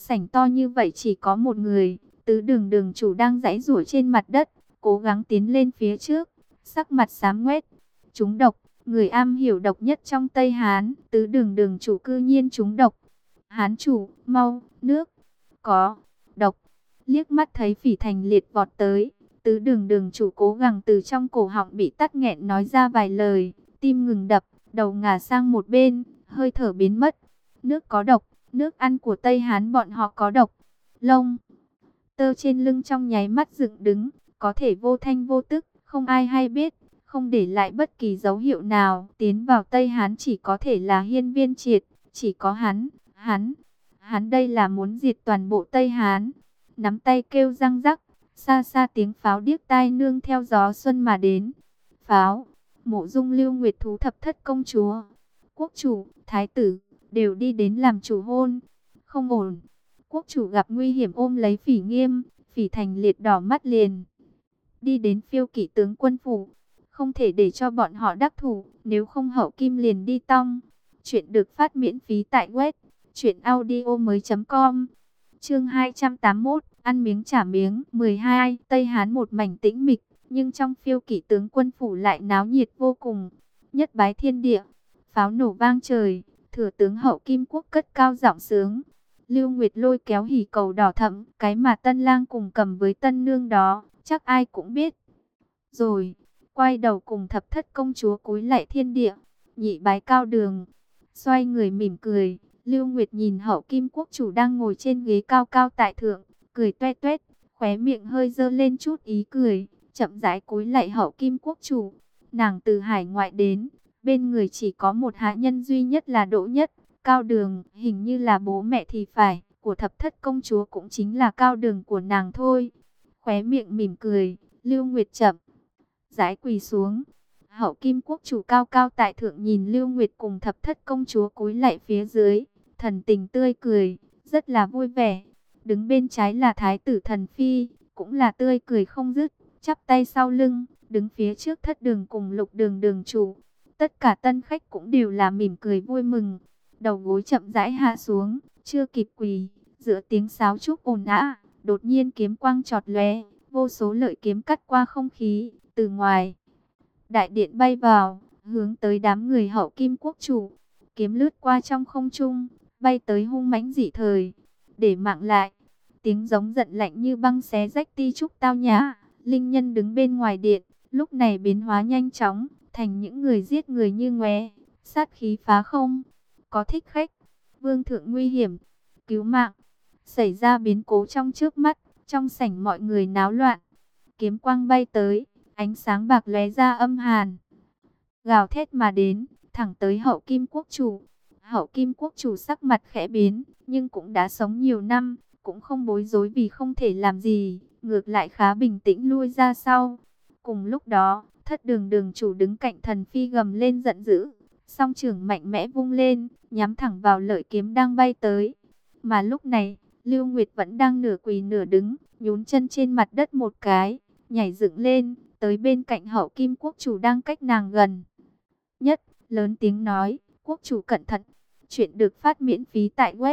sảnh to như vậy chỉ có một người, Tứ Đường đường chủ đang giãy giụa trên mặt đất, cố gắng tiến lên phía trước, sắc mặt xám ngoét. Trúng độc, người am hiểu độc nhất trong Tây Hán, Tứ Đường đường chủ cư nhiên trúng độc. Hán chủ, mau, nước, có, độc. Liếc mắt thấy Phỉ Thành Liệt vọt tới, Tứ Đường đường chủ cố gắng từ trong cổ họng bị tắc nghẹn nói ra vài lời, tim ngừng đập, đầu ngả sang một bên, hơi thở biến mất. Nước có độc, nước ăn của Tây Hán bọn họ có độc. Lông tơ trên lưng trong nháy mắt dựng đứng, có thể vô thanh vô tức, không ai hay biết, không để lại bất kỳ dấu hiệu nào. Tiến vào Tây Hán chỉ có thể là Hiên Viên Triệt, chỉ có hắn đây là muốn diệt toàn bộ Tây Hán. Nắm tay kêu răng rắc, xa xa tiếng pháo điếc tai nương theo gió xuân mà đến. Pháo, Mộ Dung Lưu Nguyệt thú thập thất công chúa, quốc chủ, thái tử đều đi đến làm chủ hôn. Không ổn. Quốc chủ gặp nguy hiểm ôm lấy Phỉ Nghiêm, Phỉ Thành Liệt đỏ mắt liền đi đến Phiêu Kỵ tướng quân phủ, không thể để cho bọn họ đắc thủ, nếu không Hậu Kim liền đi tong. Chuyện được phát miễn phí tại web truyệnaudiomoi.com. Chương 281, ăn miếng trả miếng. 12. Tây Hán một mảnh tĩnh mịch, nhưng trong Phiêu Kỵ tướng quân phủ lại náo nhiệt vô cùng. Nhất bái thiên địa, pháo nổ vang trời, thừa tướng Hậu Kim Quốc cất cao giọng sướng. Lưu Nguyệt lôi kéo hỉ cầu đỏ thẫm, cái mà tân lang cùng cầm với tân nương đó, chắc ai cũng biết. Rồi, quay đầu cùng thập thất công chúa cúi lạy thiên địa, nhị bái cao đường. Xoay người mỉm cười, Lưu Nguyệt nhìn Hậu Kim Quốc chủ đang ngồi trên ghế cao cao tại thượng, cười toét toét, khóe miệng hơi dơ lên chút ý cười, chậm rãi cúi lạy Hậu Kim Quốc chủ. Nàng từ hải ngoại đến, bên người chỉ có một hạ nhân duy nhất là Đỗ Nhất. Cao Đường, hình như là bố mẹ thì phải, của thập thất công chúa cũng chính là Cao Đường của nàng thôi. Khóe miệng mỉm cười, Lưu Nguyệt chậm rãi quỳ xuống. Hậu Kim Quốc chủ cao cao tại thượng nhìn Lưu Nguyệt cùng thập thất công chúa cúi lạy phía dưới, thần tình tươi cười, rất là vui vẻ. Đứng bên trái là Thái tử Thần Phi, cũng là tươi cười không dứt, chắp tay sau lưng, đứng phía trước Thất Đường cùng Lục Đường đường chủ. Tất cả tân khách cũng đều là mỉm cười vui mừng. Đầu gối chậm rãi hạ xuống, chưa kịp quỳ, giữa tiếng sáo trúc ồn ào, đột nhiên kiếm quang chọt lóe, vô số lợi kiếm cắt qua không khí, từ ngoài đại điện bay vào, hướng tới đám người Hậu Kim Quốc chủ. Kiếm lướt qua trong không trung, bay tới hung mãnh dị thời, để mạng lại. Tiếng giống giận lạnh như băng xé rách ti trúc tao nhã. Linh nhân đứng bên ngoài điện, lúc này biến hóa nhanh chóng, thành những người giết người như ngoé, sát khí phá không. Có thích khách, vương thượng nguy hiểm, cứu mạng. Xảy ra biến cố trong trước mắt, trong sảnh mọi người náo loạn. Kiếm quang bay tới, ánh sáng bạc lóe ra âm hàn, gào thét mà đến, thẳng tới Hậu Kim Quốc chủ. Hậu Kim Quốc chủ sắc mặt khẽ biến, nhưng cũng đã sống nhiều năm, cũng không bối rối vì không thể làm gì, ngược lại khá bình tĩnh lui ra sau. Cùng lúc đó, Thất Đường đường chủ đứng cạnh Thần Phi gầm lên giận dữ, song trưởng mạnh mẽ vung lên, nhắm thẳng vào lợi kiếm đang bay tới. Mà lúc này, Lưu Nguyệt vẫn đang nửa quỳ nửa đứng, nhún chân trên mặt đất một cái, nhảy dựng lên, tới bên cạnh Hậu Kim Quốc chủ đang cách nàng gần nhất, lớn tiếng nói, quốc chủ cẩn thận. Chuyện được phát miễn phí tại web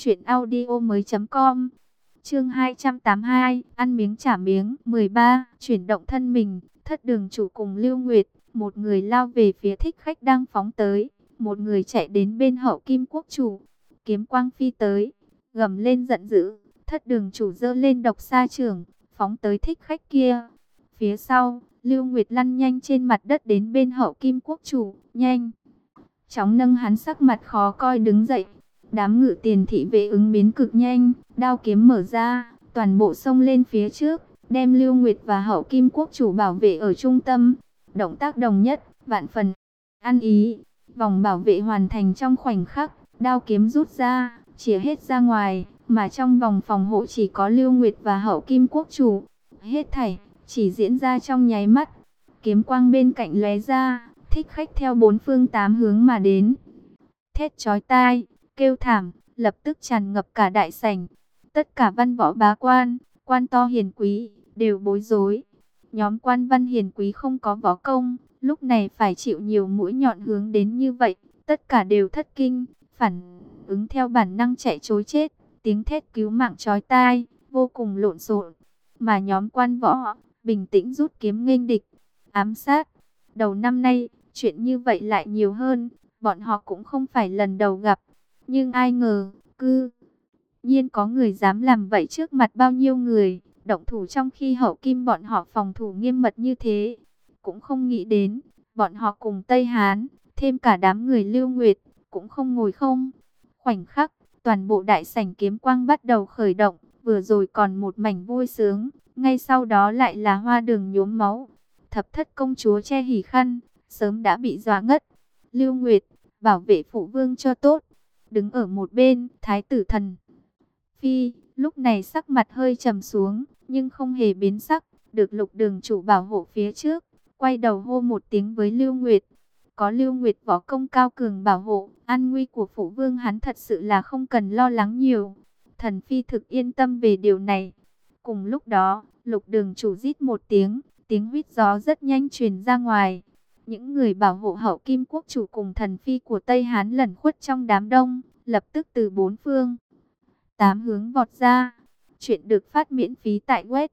truyệnaudiomoi.com. Chương 282, ăn miếng trả miếng. 13. Chuyển động thân mình, Thất Đường chủ cùng Lưu Nguyệt, một người lao về phía thích khách đang phóng tới, một người chạy đến bên Hậu Kim Quốc chủ. Kiếm quang phi tới, gầm lên giận dữ, Thất Đường chủ giơ lên độc sa chưởng, phóng tới thích khách kia. Phía sau, Lưu Nguyệt lăn nhanh trên mặt đất đến bên Hậu Kim Quốc chủ, nhanh chóng nâng hắn, sắc mặt khó coi đứng dậy. Đám Ngự Tiền thị vệ ứng biến cực nhanh, đao kiếm mở ra, toàn bộ xông lên phía trước, đem Lưu Nguyệt và Hậu Kim Quốc chủ bảo vệ ở trung tâm. Động tác đồng nhất, vạn phần ăn ý. Vòng bảo vệ hoàn thành trong khoảnh khắc, đao kiếm rút ra, chĩa hết ra ngoài, mà trong vòng phòng hộ chỉ có Lưu Nguyệt và Hậu Kim Quốc chủ. Hết thảy chỉ diễn ra trong nháy mắt. Kiếm quang bên cạnh lóe ra, thích khách theo bốn phương tám hướng mà đến. Thét chói tai, kêu thảm, lập tức tràn ngập cả đại sảnh. Tất cả văn võ bá quan, quan to hiền quý, đều bối rối. Nhóm quan văn hiền quý không có võ công, lúc này phải chịu nhiều mũi nhọn hướng đến như vậy. Tất cả đều thất kinh, phản ứng theo bản năng chạy trối chết, tiếng thét cứu mạng chói tai, vô cùng lộn xộn. Mà nhóm quan võ bình tĩnh rút kiếm nghênh địch, ám sát. Đầu năm nay, chuyện như vậy lại nhiều hơn, bọn họ cũng không phải lần đầu gặp. Nhưng ai ngờ, cư nhiên có người dám làm vậy trước mặt bao nhiêu người, động thủ trong khi Hậu Kim bọn họ phòng thủ nghiêm mật như thế. Cũng không nghĩ đến, bọn họ cùng Tây Hán, thêm cả đám người Lưu Nguyệt, cũng không ngồi không. Khoảnh khắc, toàn bộ đại sảnh kiếm quang bắt đầu khởi động, vừa rồi còn một mảnh vui sướng, ngay sau đó lại là hoa đường nhuốm máu. Thập thất công chúa che hỉ khăn, sớm đã bị dọa ngất. Lưu Nguyệt, bảo vệ phụ vương cho tốt. Đứng ở một bên, thái tử Thần Phi, lúc này sắc mặt hơi trầm xuống, nhưng không hề biến sắc, được Lục Đường chủ bảo hộ phía trước, quay đầu hô một tiếng với Lưu Nguyệt. Có Lưu Nguyệt võ công cao cường bảo hộ, an nguy của phụ vương hắn thật sự là không cần lo lắng nhiều. Thần Phi thực yên tâm về điều này. Cùng lúc đó, Lục Đường chủ rít một tiếng, tiếng huýt gió rất nhanh truyền ra ngoài. Những người bảo hộ Hậu Kim quốc chủ cùng Thần Phi của Tây Hán lẩn khuất trong đám đông, lập tức từ bốn phương tám hướng vọt ra. Chuyện được phát miễn phí tại web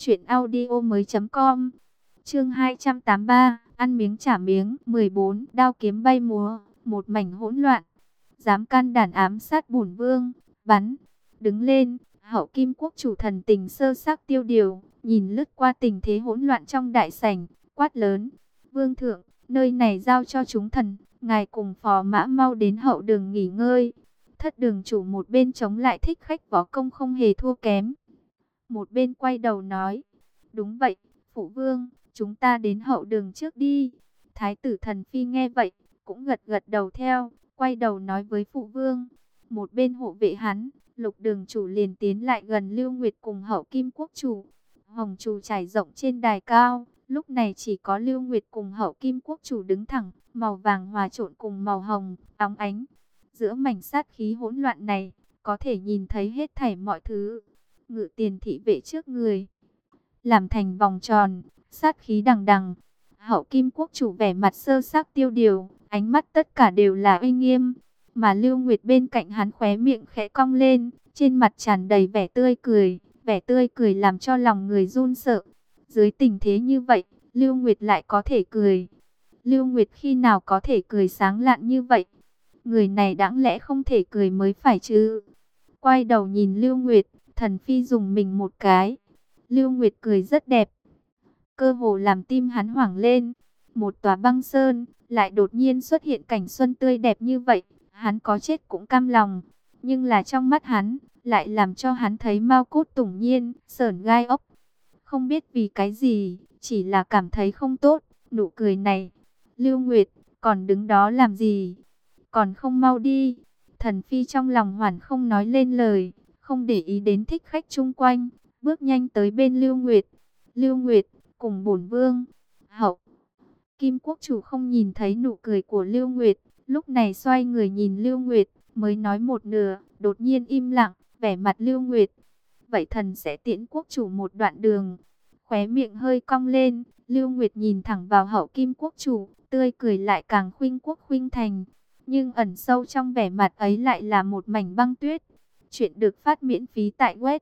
truyệnaudiomoi.com. Chương 283, ăn miếng trả miếng. 14, đao kiếm bay múa, một mảnh hỗn loạn. Dám can đảm ám sát bổn vương, bắn. Đứng lên. Hậu Kim quốc chủ thần tình sơ sắc tiêu điều, nhìn lướt qua tình thế hỗn loạn trong đại sảnh, quát lớn: "Vương thượng, nơi này giao cho chúng thần, ngài cùng phò mã mau đến hậu đường nghỉ ngơi." Thất đường chủ một bên chống lại thích khách võ công không hề thua kém, một bên quay đầu nói: "Đúng vậy, phụ vương, chúng ta đến hậu đường trước đi." Thái tử Thần Phi nghe vậy, cũng gật gật đầu theo, quay đầu nói với phụ vương. Một bên hộ vệ hắn, Lục đường chủ liền tiến lại gần Lưu Nguyệt cùng Hậu Kim quốc chủ. Hồng trù trải rộng trên đài cao, lúc này chỉ có Lưu Nguyệt cùng Hậu Kim quốc chủ đứng thẳng, màu vàng hòa trộn cùng màu hồng, óng ánh. Giữa mảnh sát khí hỗn loạn này, có thể nhìn thấy hết thảy mọi thứ. Ngự tiền thị vệ trước người, làm thành vòng tròn, sát khí đằng đằng. Hậu Kim quốc chủ vẻ mặt sơ xác tiêu điều, ánh mắt tất cả đều là uy nghiêm. Mà Lưu Nguyệt bên cạnh hắn khóe miệng khẽ cong lên, trên mặt tràn đầy vẻ tươi cười. Vẻ tươi cười làm cho lòng người run sợ. Dưới tình thế như vậy, Lưu Nguyệt lại có thể cười. Lưu Nguyệt khi nào có thể cười sáng lạn như vậy? Người này đáng lẽ không thể cười mới phải chứ. Quay đầu nhìn Lưu Nguyệt, Thần Phi dùng mình một cái. Lưu Nguyệt cười rất đẹp, cơ hồ làm tim hắn hoảng lên. Một tòa băng sơn, lại đột nhiên xuất hiện cảnh xuân tươi đẹp như vậy. Hắn có chết cũng cam lòng. Nhưng là trong mắt hắn, lại làm cho hắn thấy mau cốt tủng nhiên, sởn gai ốc. Không biết vì cái gì, chỉ là cảm thấy không tốt. Nụ cười này, Lưu Nguyệt, còn đứng đó làm gì? Còn không mau đi. Thần Phi trong lòng hoảng không nói lên lời, không để ý đến thích khách chung quanh, bước nhanh tới bên Lưu Nguyệt. Lưu Nguyệt, cùng bổn vương. Hậu Kim quốc chủ không nhìn thấy nụ cười của Lưu Nguyệt, lúc này xoay người nhìn Lưu Nguyệt, mới nói một nửa, đột nhiên im lặng, vẻ mặt Lưu Nguyệt. Vậy thần sẽ tiễn quốc chủ một đoạn đường. Khóe miệng hơi cong lên, Lưu Nguyệt nhìn thẳng vào Hậu Kim quốc chủ, tươi cười lại càng khuynh quốc khuynh thành. Nhưng ẩn sâu trong vẻ mặt ấy lại là một mảnh băng tuyết. Chuyện được phát miễn phí tại web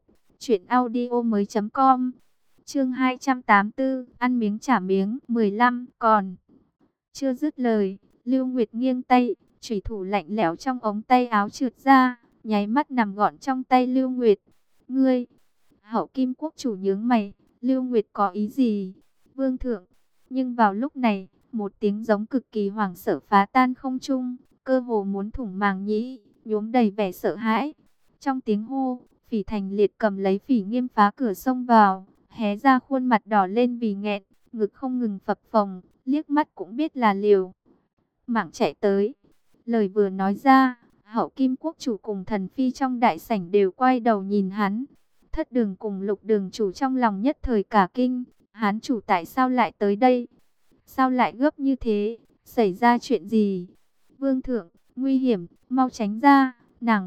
truyệnaudiomoi.com. Chương 284, ăn miếng trả miếng. 15, còn chưa dứt lời, Lưu Nguyệt nghiêng tay, chủy thủ lạnh lẽo trong ống tay áo trượt ra, nháy mắt nằm gọn trong tay Lưu Nguyệt. "Ngươi?" Hậu Kim quốc chủ nhướng mày, Lưu Nguyệt có ý gì? "Vương thượng." Nhưng vào lúc này, một tiếng giống cực kỳ hoảng sợ phá tan không trung, cơ hồ muốn thủng màng nhĩ, nhuốm đầy vẻ sợ hãi. Trong tiếng hô, Phỉ Thành Liệt cầm lấy Phỉ Nghiêm phá cửa xông vào, hé ra khuôn mặt đỏ lên vì nghẹn, ngực không ngừng phập phồng, liếc mắt cũng biết là liều mạng chạy tới. Lời vừa nói ra, Hậu Kim quốc chủ cùng Thần Phi trong đại sảnh đều quay đầu nhìn hắn. Thất đường cùng Lục đường chủ trong lòng nhất thời cả kinh, Hán chủ tại sao lại tới đây? Sao lại gấp như thế? Xảy ra chuyện gì? "Vương thượng, nguy hiểm, mau tránh ra, nàng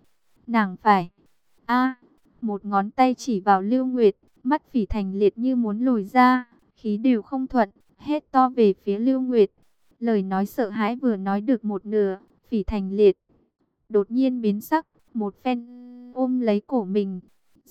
phải. A." Một ngón tay chỉ vào Lưu Nguyệt, mắt Phỉ Thành Liệt như muốn lồi ra, khí đều không thuận, hét to về phía Lưu Nguyệt. Lời nói sợ hãi vừa nói được một nửa, Phỉ Thành Liệt đột nhiên biến sắc, một phen ôm lấy cổ mình.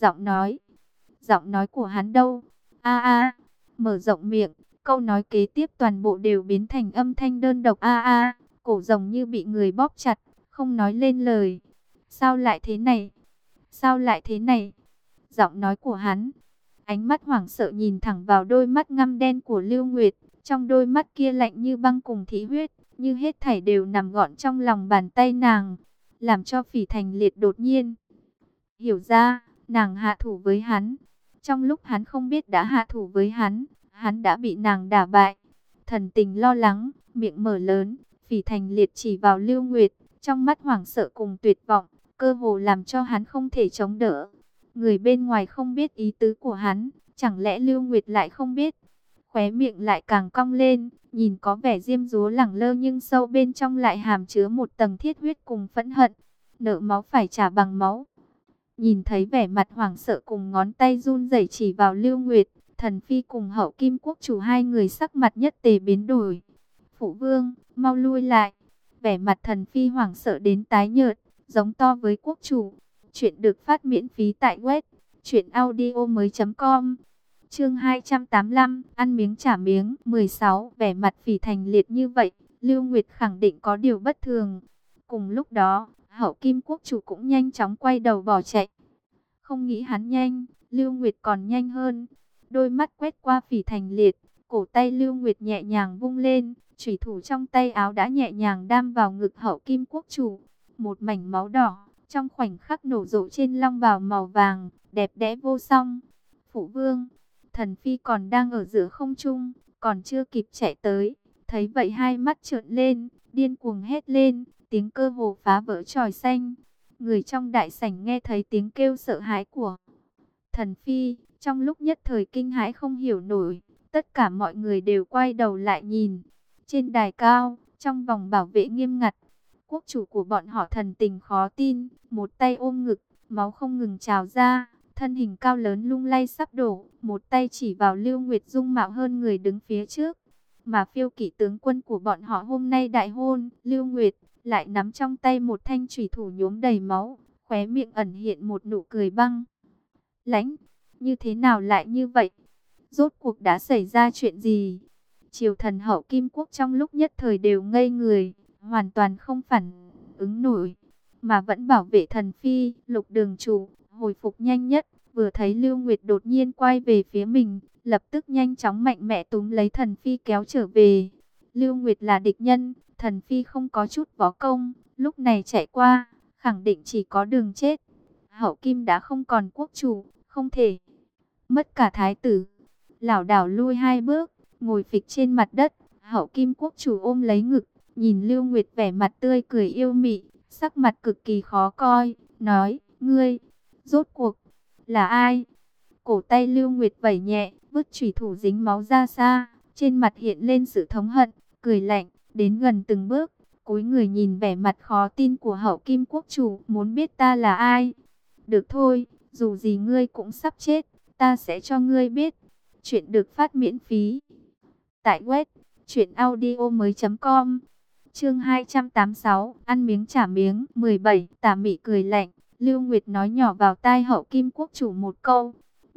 Giọng nói của hắn đâu? A a, mở rộng miệng, câu nói kế tiếp toàn bộ đều biến thành âm thanh đơn độc a a, cổ rồng như bị người bóp chặt, không nói lên lời. Sao lại thế này? Sao lại thế này? Giọng nói của hắn, ánh mắt hoảng sợ nhìn thẳng vào đôi mắt ngăm đen của Lưu Nguyệt, trong đôi mắt kia lạnh như băng cùng thị huyết, như hết thảy đều nằm gọn trong lòng bàn tay nàng, làm cho Phỉ Thành Liệt đột nhiên hiểu ra, nàng hạ thủ với hắn. Trong lúc hắn không biết đã hạ thủ với hắn đã bị nàng đả bại. Thần tình lo lắng, miệng mở lớn, Phỉ Thành Liệt chỉ vào Lưu Nguyệt, trong mắt hoảng sợ cùng tuyệt vọng, cơ hồ làm cho hắn không thể chống đỡ. Người bên ngoài không biết ý tứ của hắn, chẳng lẽ Lưu Nguyệt lại không biết? Khóe miệng lại càng cong lên, nhìn có vẻ diêm dúa lẳng lơ nhưng sâu bên trong lại hàm chứa một tầng thiết huyết cùng phẫn hận. Nợ máu phải trả bằng máu. Nhìn thấy vẻ mặt hoảng sợ cùng ngón tay run rẩy chỉ vào Lưu Nguyệt, Thần Phi cùng Hậu Kim Quốc chủ hai người sắc mặt nhất tề biến đổi. Phụ vương, mau lui lại. Vẻ mặt Thần Phi hoảng sợ đến tái nhợt, giống to với quốc chủ. Chuyện được phát miễn phí tại web truyệnaudiomoi.com. Chương 285, ăn miếng trả miếng. 16. Vẻ mặt Phỉ Thành Liệt như vậy, Lưu Nguyệt khẳng định có điều bất thường. Cùng lúc đó, Hậu Kim Quốc chủ cũng nhanh chóng quay đầu bỏ chạy. Không nghĩ hắn nhanh, Lưu Nguyệt còn nhanh hơn. Đôi mắt quét qua Phỉ Thành Liệt, cổ tay Lưu Nguyệt nhẹ nhàng vung lên, chủy thủ trong tay áo đã nhẹ nhàng đâm vào ngực Hậu Kim Quốc chủ. Một mảnh máu đỏ trong khoảnh khắc nổ rộ trên long bào màu vàng, đẹp đẽ vô song. Phụ vương, Thần Phi còn đang ở giữa không trung, còn chưa kịp chạy tới, thấy vậy hai mắt trợn lên, điên cuồng hét lên, tiếng cơ hồ phá vỡ chòi xanh. Người trong đại sảnh nghe thấy tiếng kêu sợ hãi của Thần Phi, trong lúc nhất thời kinh hãi không hiểu nổi, tất cả mọi người đều quay đầu lại nhìn. Trên đài cao, trong vòng bảo vệ nghiêm ngặt, quốc chủ của bọn họ thần tình khó tin, một tay ôm ngực, máu không ngừng trào ra, thân hình cao lớn lung lay sắp đổ, một tay chỉ vào Lưu Nguyệt dung mạo hơn người đứng phía trước. Mà phiêu kỵ tướng quân của bọn họ hôm nay đại hôn, Lưu Nguyệt lại nắm trong tay một thanh chủy thủ nhuốm đầy máu, khóe miệng ẩn hiện một nụ cười băng lãnh. Như thế nào lại như vậy? Rốt cuộc đã xảy ra chuyện gì? Triều thần Hậu Kim Quốc trong lúc nhất thời đều ngây người, hoàn toàn không phản ứng nổi, mà vẫn bảo vệ Thần Phi. Lục Đường chủ hồi phục nhanh nhất, vừa thấy Lưu Nguyệt đột nhiên quay về phía mình, lập tức nhanh chóng mạnh mẽ túm lấy Thần Phi kéo trở về. Lưu Nguyệt là địch nhân, Thần Phi không có chút võ công, lúc này chạy qua, khẳng định chỉ có đường chết. Hậu Kim đã không còn quốc chủ, không thể mất cả thái tử. Lảo đảo lui hai bước, ngồi phịch trên mặt đất. Hậu Kim Quốc chủ ôm lấy ngực, nhìn Lưu Nguyệt vẻ mặt tươi cười yêu mị, sắc mặt cực kỳ khó coi, nói: ngươi rốt cuộc là ai? Cổ tay Lưu Nguyệt vẩy nhẹ, vứt chủy thủ dính máu ra xa, trên mặt hiện lên sự thống hận, cười lạnh, đến gần từng bước, cúi người nhìn vẻ mặt khó tin của Hậu Kim Quốc chủ, muốn biết ta là ai? Được thôi, dù gì ngươi cũng sắp chết, ta sẽ cho ngươi biết. Chuyện được phát miễn phí tại web truyệnaudiomoi.com. Chương 286, ăn miếng trả miếng. 17. Tà Mị cười lạnh, Lưu Nguyệt nói nhỏ vào tai Hậu Kim Quốc chủ một câu: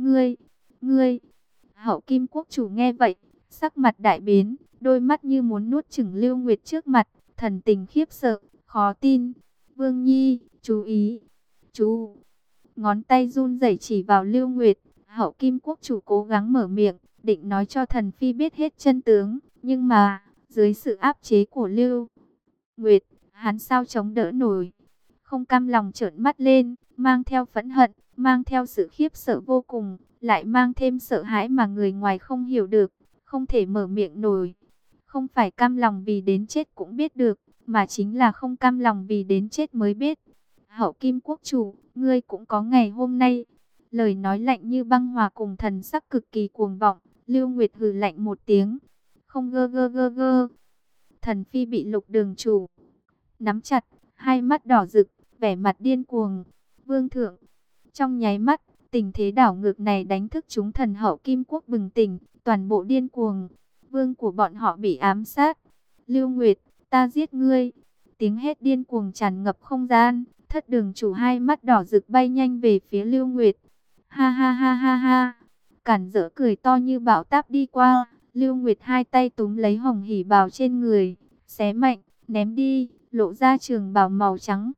ngươi. Hậu Kim Quốc chủ nghe vậy, sắc mặt đại biến, đôi mắt như muốn nuốt chửng Lưu Nguyệt trước mặt, thần tình khiếp sợ, khó tin. Vương Nhi, chú ý, chú. Ngón tay run rẩy chỉ vào Lưu Nguyệt. Hậu Kim Quốc chủ cố gắng mở miệng, định nói cho Thần Phi biết hết chân tướng, nhưng mà dưới sự áp chế của Lưu Nguyệt, hắn sao chống đỡ nổi. Không cam lòng trợn mắt lên, mang theo phẫn hận, mang theo sự khiếp sợ vô cùng, lại mang thêm sợ hãi mà người ngoài không hiểu được, không thể mở miệng nổi. Không phải cam lòng vì đến chết cũng biết được, mà chính là không cam lòng vì đến chết mới biết. Hậu Kim Quốc chủ, ngươi cũng có ngày hôm nay. Lời nói lạnh như băng hòa cùng thần sắc cực kỳ cuồng vọng. Lưu Nguyệt hừ lạnh một tiếng, không gơ gơ gơ gơ. Thần Phi bị Lục Đường chủ nắm chặt, hai mắt đỏ rực, vẻ mặt điên cuồng. Vương thượng, trong nháy mắt, tình thế đảo ngược này đánh thức chúng thần Hậu Kim Quốc bừng tỉnh, toàn bộ điên cuồng. Vương của bọn họ bị ám sát. Lưu Nguyệt, ta giết ngươi. Tiếng hét điên cuồng tràn ngập không gian. Thất đường chủ hai mắt đỏ rực bay nhanh về phía Lưu Nguyệt. Ha ha ha ha ha. Cản Dỡ cười to như bão táp đi qua. Lưu Nguyệt hai tay túm lấy Hồng Hỉ bào trên người, xé mạnh, ném đi, lộ ra trường bào màu trắng.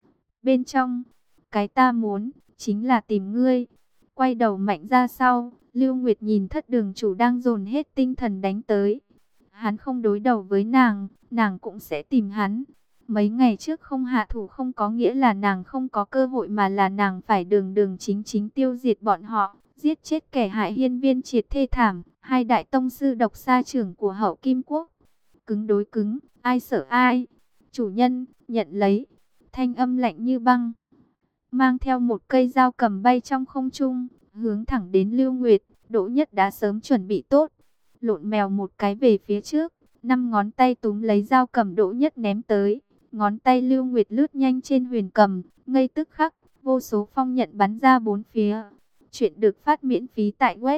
Bên trong, cái ta muốn, chính là tìm ngươi. Quay đầu mạnh ra sau, Lưu Nguyệt nhìn Thất đường chủ đang dồn hết tinh thần đánh tới. Hắn không đối đầu với nàng cũng sẽ tìm hắn. Mấy ngày trước không hạ thủ không có nghĩa là nàng không có cơ hội, mà là nàng phải đường đường chính chính tiêu diệt bọn họ, giết chết kẻ hại Hiên Viên Triệt thê thảm, hai đại tông sư độc sa trưởng của Hậu Kim Quốc. Cứng đối cứng, ai sợ ai. Chủ nhân, nhận lấy. Thanh âm lạnh như băng, mang theo một cây dao cầm bay trong không trung, hướng thẳng đến Lưu Nguyệt. Đỗ Nhất đã sớm chuẩn bị tốt, lộn mèo một cái về phía trước, 5 ngón tay túm lấy dao cầm Đỗ Nhất ném tới. Ngón tay Lưu Nguyệt lướt nhanh trên huyền cầm, ngay tức khắc, vô số phong nhận bắn ra bốn phía. Chuyện được phát miễn phí tại web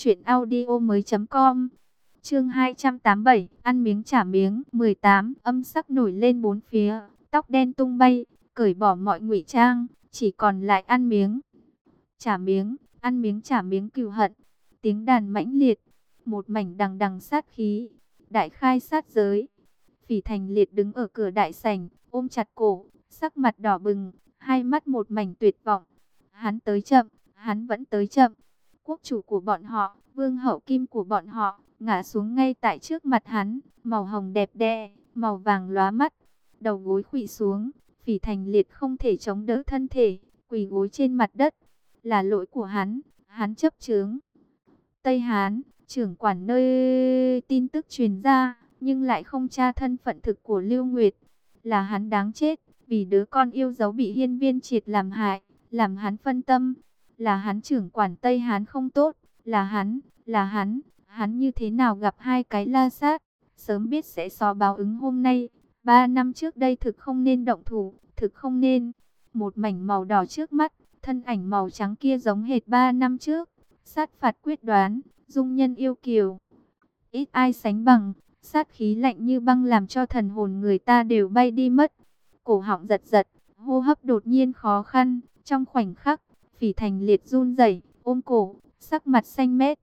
truyệnaudiomoi.com. Chương 287, ăn miếng trả miếng. 18, âm sắc nổi lên bốn phía, tóc đen tung bay, cởi bỏ mọi ngụy trang, chỉ còn lại ăn miếng trả miếng, ăn miếng trả miếng cừu hận. Tiếng đàn mãnh liệt, một mảnh đằng đằng sát khí, đại khai sát giới. Phỉ Thành Liệt đứng ở cửa đại sảnh, ôm chặt cổ, sắc mặt đỏ bừng, hai mắt một mảnh tuyệt vọng. Hắn tới chậm, hắn vẫn tới chậm. Quốc chủ của bọn họ, vương hậu Kim của bọn họ, ngã xuống ngay tại trước mặt hắn, màu hồng đẹp đẽ, màu vàng lóa mắt, đầu gối khuỵu xuống. Phỉ Thành Liệt không thể chống đỡ thân thể, quỳ gối trên mặt đất. Là lỗi của hắn chấp chướng. Tây Hán, trưởng quản nơi tin tức truyền ra, nhưng lại không tra thân phận thực của Lưu Nguyệt. Là hắn đáng chết, vì đứa con yêu dấu bị Hiên Viên Triệt làm hại, làm hắn phân tâm. Là hắn trưởng quản Tây Hán không tốt, là hắn như thế nào gặp hai cái la sát, sớm biết sẽ so báo ứng hôm nay. 3 năm trước đây thực không nên động thủ, thực không nên. Một mảnh màu đỏ trước mắt, thân ảnh màu trắng kia giống hệt 3 năm trước. Sát phạt quyết đoán, dung nhân yêu kiều, ít ai sánh bằng. Sát khí lạnh như băng làm cho thần hồn người ta đều bay đi mất. Cổ họng giật giật, hô hấp đột nhiên khó khăn. Trong khoảnh khắc, Phỉ Thành Liệt run rẩy, ôm cổ, sắc mặt xanh mét.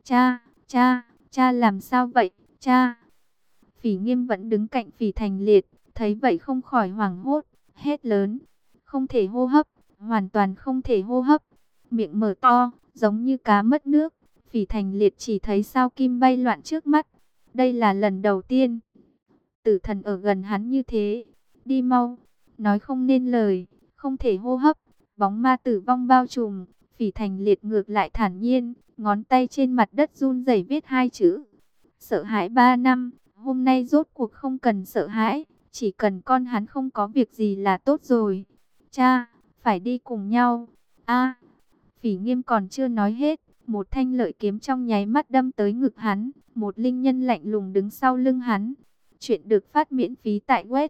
Cha làm sao vậy, cha? Phỉ Nghiêm vẫn đứng cạnh Phỉ Thành Liệt, thấy vậy không khỏi hoảng hốt, hét lớn. Không thể hô hấp, hoàn toàn không thể hô hấp. Miệng mở to, giống như cá mất nước. Phỉ Thành Liệt chỉ thấy sao kim bay loạn trước mắt. Đây là lần đầu tiên tử thần ở gần hắn như thế. Đi mau, nói không nên lời, không thể hô hấp. Bóng ma tử vong bao trùm. Phỉ Thành Liệt ngược lại thản nhiên, ngón tay trên mặt đất run rẩy viết hai chữ: sợ hãi. 3 năm, hôm nay rốt cuộc không cần sợ hãi, chỉ cần con hắn không có việc gì là tốt rồi. Cha, phải đi cùng nhau. A. Phỉ Nghiêm còn chưa nói hết, một thanh lợi kiếm trong nháy mắt đâm tới ngực hắn, một linh nhân lạnh lùng đứng sau lưng hắn. Chuyện được phát miễn phí tại web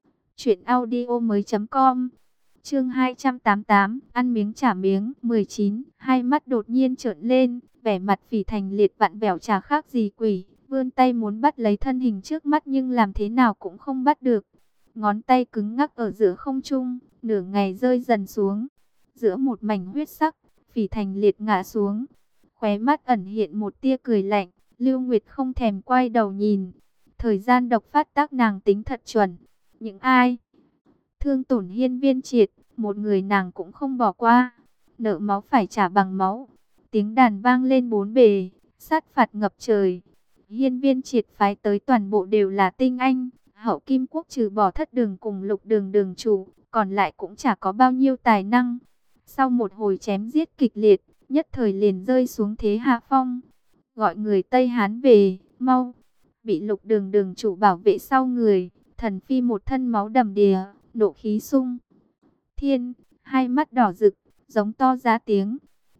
truyệnaudiomoi.com. Chương 288, ăn miếng trả miếng. 19, hai mắt đột nhiên trợn lên, vẻ mặt Phỉ Thành Liệt vặn vẹo chả khác gì quỷ, vươn tay muốn bắt lấy thân hình trước mắt nhưng làm thế nào cũng không bắt được. Ngón tay cứng ngắc ở giữa không trung, nửa ngày rơi dần xuống. Giữa một mảnh huyết sắc, Phỉ Thành Liệt ngã xuống, khóe mắt ẩn hiện một tia cười lạnh. Lưu Nguyệt không thèm quay đầu nhìn. Thời gian độc phát tác nàng tính thật chuẩn. Những ai thương tổn Hiên Viên Triệt, một người nàng cũng không bỏ qua. Nợ máu phải trả bằng máu. Tiếng đàn vang lên bốn bề, sát phạt ngập trời. Hiên Viên Triệt phái tới toàn bộ đều là tinh anh. Hậu Kim Quốc trừ bỏ Thất đường cùng Lục đường đường chủ, còn lại cũng chả có bao nhiêu tài năng. Sau một hồi chém giết kịch liệt, nhất thời liền rơi xuống thế hạ phong. Gọi người Tây Hán về, mau. Bị Lục đường đường chủ bảo vệ sau người, thần phi một thân máu đầm đìa, nộ khí sung thiên, hai mắt đỏ rực, giống to ra tiếng.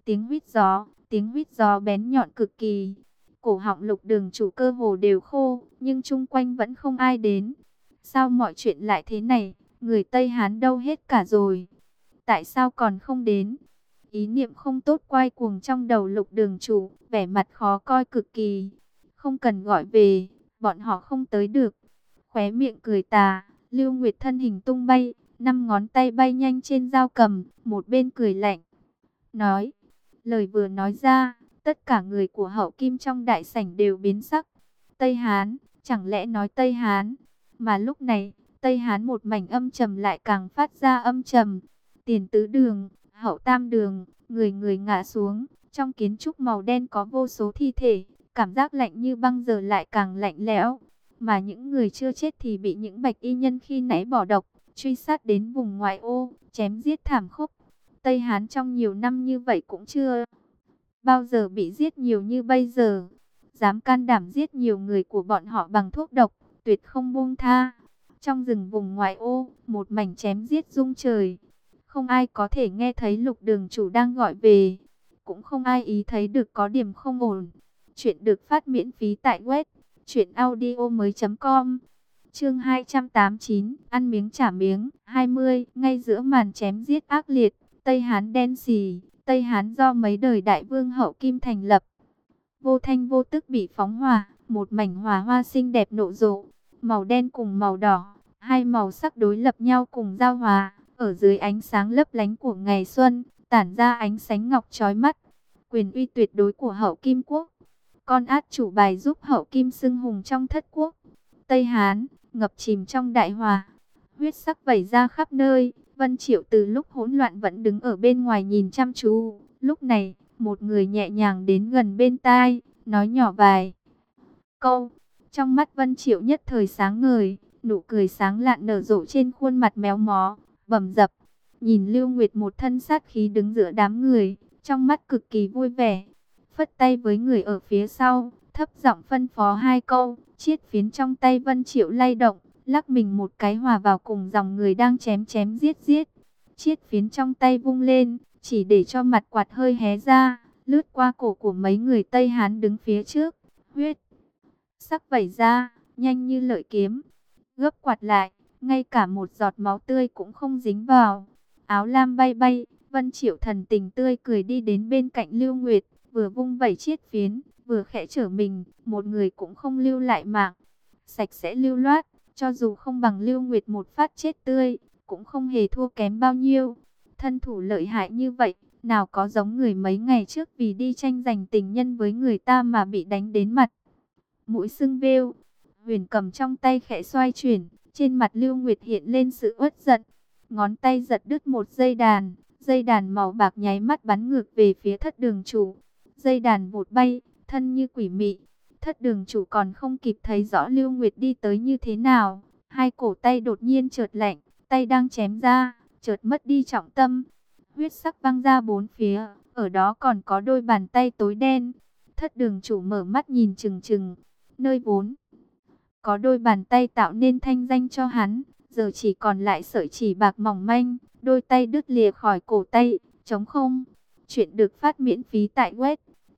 Tiếng huýt gió bén nhọn cực kỳ. Cổ họng Lục đường chủ cơ hồ đều khô, nhưng chung quanh vẫn không ai đến. Sao mọi chuyện lại thế này, người Tây Hán đâu hết cả rồi? Tại sao còn không đến? Ý niệm không tốt quay cuồng trong đầu Lục đường chủ, vẻ mặt khó coi cực kỳ. Không cần gọi về, bọn họ không tới được. Khóe miệng cười tà, Lưu Nguyệt thân hình tung bay, năm ngón tay bay nhanh trên dao cầm, một bên cười lạnh, nói. Lời vừa nói ra, tất cả người của Hậu Kim trong đại sảnh đều biến sắc. Tây Hán, chẳng lẽ nói Tây Hán? Mà lúc này, Tây Hán một mảnh âm trầm lại càng phát ra âm trầm. Tiền tứ đường, hậu tam đường, người người ngã xuống. Trong kiến trúc màu đen có vô số thi thể, cảm giác lạnh như băng giờ lại càng lạnh lẽo. Mà những người chưa chết thì bị những bạch y nhân khi nãy bỏ độc, truy sát đến vùng ngoại ô, chém giết thảm khốc. Tây Hán trong nhiều năm như vậy cũng chưa bao giờ bị giết nhiều như bây giờ. Dám can đảm giết nhiều người của bọn họ bằng thuốc độc, tuyệt không buông tha. Trong rừng vùng ngoại ô, một mảnh chém giết rung trời. Không ai có thể nghe thấy Lục đường chủ đang gọi về. Cũng không ai ý thấy được có điểm không ổn. Chuyện được phát miễn phí tại web truyệnaudiomoi.com. Chương 289, ăn miếng trả miếng. 20, ngay giữa màn chém giết ác liệt, Tây Hán đen xì. Tây Hán do mấy đời đại vương Hậu Kim thành lập, vô thanh vô tức bị phóng hỏa, một mảnh hỏa hoa xinh đẹp nộ rộ, màu đen cùng màu đỏ, hai màu sắc đối lập nhau cùng giao hòa, ở dưới ánh sáng lấp lánh của ngày xuân, tản ra ánh sáng ngọc chói mắt. Quyền uy tuyệt đối của Hậu Kim quốc, con át chủ bài giúp Hậu Kim xưng hùng trong thất quốc. Tây Hán ngập chìm trong đại hỏa, huyết sắc vẩy ra khắp nơi. Vân Triệu từ lúc hỗn loạn vẫn đứng ở bên ngoài nhìn chăm chú. Lúc này, một người nhẹ nhàng đến gần bên tai, nói nhỏ vài câu. Trong mắt Vân Triệu nhất thời sáng ngời, nụ cười sáng lạn nở rộ trên khuôn mặt méo mó, bầm dập. Nhìn Lưu Nguyệt một thân sát khí đứng giữa đám người, trong mắt cực kỳ vui vẻ. Phất tay với người ở phía sau, thấp giọng phân phó hai câu, chiết phiến trong tay Vân Triệu lay động, lắc mình một cái hòa vào cùng dòng người đang chém chém giết giết. Chiết phiến trong tay vung lên, chỉ để cho mặt quạt hơi hé ra, lướt qua cổ của mấy người Tây Hán đứng phía trước. Huyết sắc vẩy ra, nhanh như lợi kiếm. Gấp quạt lại, ngay cả một giọt máu tươi cũng không dính vào. Áo lam bay bay, Vân Triệu thần tình tươi cười đi đến bên cạnh Lưu Nguyệt, vừa vung vẩy chiết phiến, vừa khẽ trở mình, một người cũng không lưu lại mạng. Sạch sẽ lưu loát, cho dù không bằng Lưu Nguyệt một phát chết tươi, cũng không hề thua kém bao nhiêu. Thân thủ lợi hại như vậy, nào có giống người mấy ngày trước vì đi tranh giành tình nhân với người ta mà bị đánh đến mặt mũi sưng vêu. Huyền cầm trong tay khẽ xoay chuyển, trên mặt Lưu Nguyệt hiện lên sự uất giận. Ngón tay giật đứt một dây đàn màu bạc nháy mắt bắn ngược về phía thất đường chủ. Dây đàn vụt bay, thân như quỷ mị. Thất đường chủ còn không kịp thấy rõ Lưu Nguyệt đi tới như thế nào, hai cổ tay đột nhiên chợt lạnh, tay đang chém ra, chợt mất đi trọng tâm. Huyết sắc văng ra bốn phía, ở đó còn có đôi bàn tay tối đen. Thất đường chủ mở mắt nhìn chừng chừng, nơi vốn có đôi bàn tay tạo nên thanh danh cho hắn, giờ chỉ còn lại sợi chỉ bạc mỏng manh, đôi tay đứt lìa khỏi cổ tay, trống không. Chuyện được phát miễn phí tại web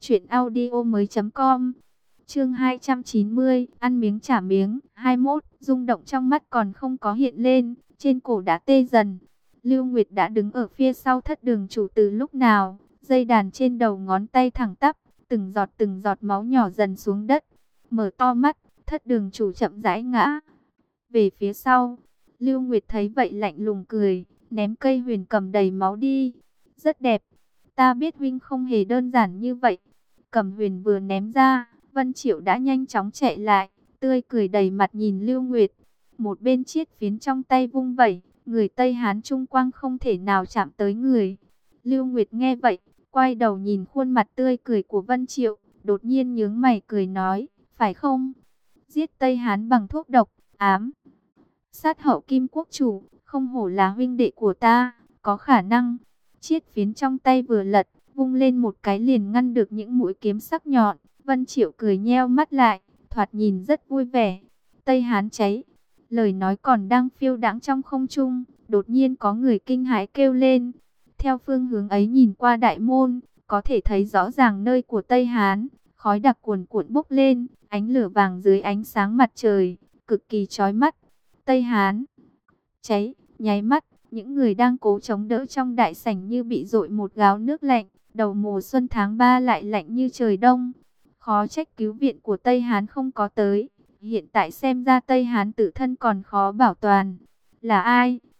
truyệnaudiomoi.com. Chương 290, ăn miếng trả miếng. 21, rung động trong mắt còn không có hiện lên, trên cổ đã tê dần. Lưu Nguyệt đã đứng ở phía sau thất đường chủ từ lúc nào, dây đàn trên đầu ngón tay thẳng tắp, từng giọt máu nhỏ dần xuống đất. Mở to mắt, thất đường chủ chậm rãi ngã về phía sau. Lưu Nguyệt thấy vậy lạnh lùng cười, ném cây huyền cầm đầy máu đi. Rất đẹp, ta biết huynh không hề đơn giản như vậy. Cầm huyền vừa ném ra, Vân Triệu đã nhanh chóng chạy lại, tươi cười đầy mặt nhìn Lưu Nguyệt. Một bên chiết phiến trong tay vung vẩy, người Tây Hán trung quang không thể nào chạm tới người. Lưu Nguyệt nghe vậy, quay đầu nhìn khuôn mặt tươi cười của Vân Triệu, đột nhiên nhướng mày cười nói, phải không? Giết Tây Hán bằng thuốc độc, ám sát Hậu Kim quốc chủ, không hổ là huynh đệ của ta, có khả năng. Chiết phiến trong tay vừa lật, vung lên một cái liền ngăn được những mũi kiếm sắc nhọn. Vân Triệu cười nheo mắt lại, thoạt nhìn rất vui vẻ. Tây Hán cháy. Lời nói còn đang phiêu đãng trong không trung, đột nhiên có người kinh hãi kêu lên. Theo phương hướng ấy nhìn qua đại môn, có thể thấy rõ ràng nơi của Tây Hán. Khói đặc cuồn cuộn bốc lên, ánh lửa vàng dưới ánh sáng mặt trời, cực kỳ chói mắt. Tây Hán cháy, nháy mắt, những người đang cố chống đỡ trong đại sảnh như bị dội một gáo nước lạnh. Đầu mùa xuân tháng 3 lại lạnh như trời đông. Khó trách cứu viện của Tây Hán không có tới. Hiện tại xem ra Tây Hán tự thân còn khó bảo toàn. Là ai?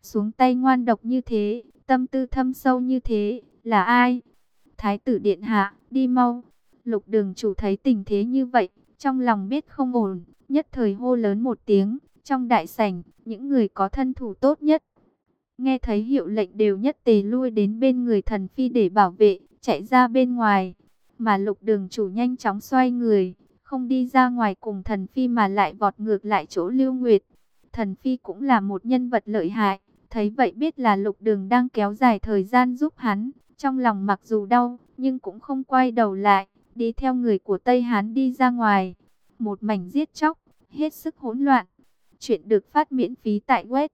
xuống tay ngoan độc như thế, tâm tư thâm sâu như thế, là ai? Thái tử điện hạ, đi mau. Lục Đường chủ thấy tình thế như vậy, trong lòng biết không ổn, nhất thời hô lớn một tiếng. Trong đại sảnh, những người có thân thủ tốt nhất, nghe thấy hiệu lệnh đều nhất tề lui đến bên người thần phi để bảo vệ, chạy ra bên ngoài. Mà Lục Đường chủ nhanh chóng xoay người, không đi ra ngoài cùng thần phi mà lại vọt ngược lại chỗ Lưu Nguyệt. Thần phi cũng là một nhân vật lợi hại, thấy vậy biết là Lục Đường đang kéo dài thời gian giúp hắn, trong lòng mặc dù đau, nhưng cũng không quay đầu lại, đi theo người của Tây Hán đi ra ngoài. Một mảnh giết chóc, hết sức hỗn loạn. Chuyện được phát miễn phí tại web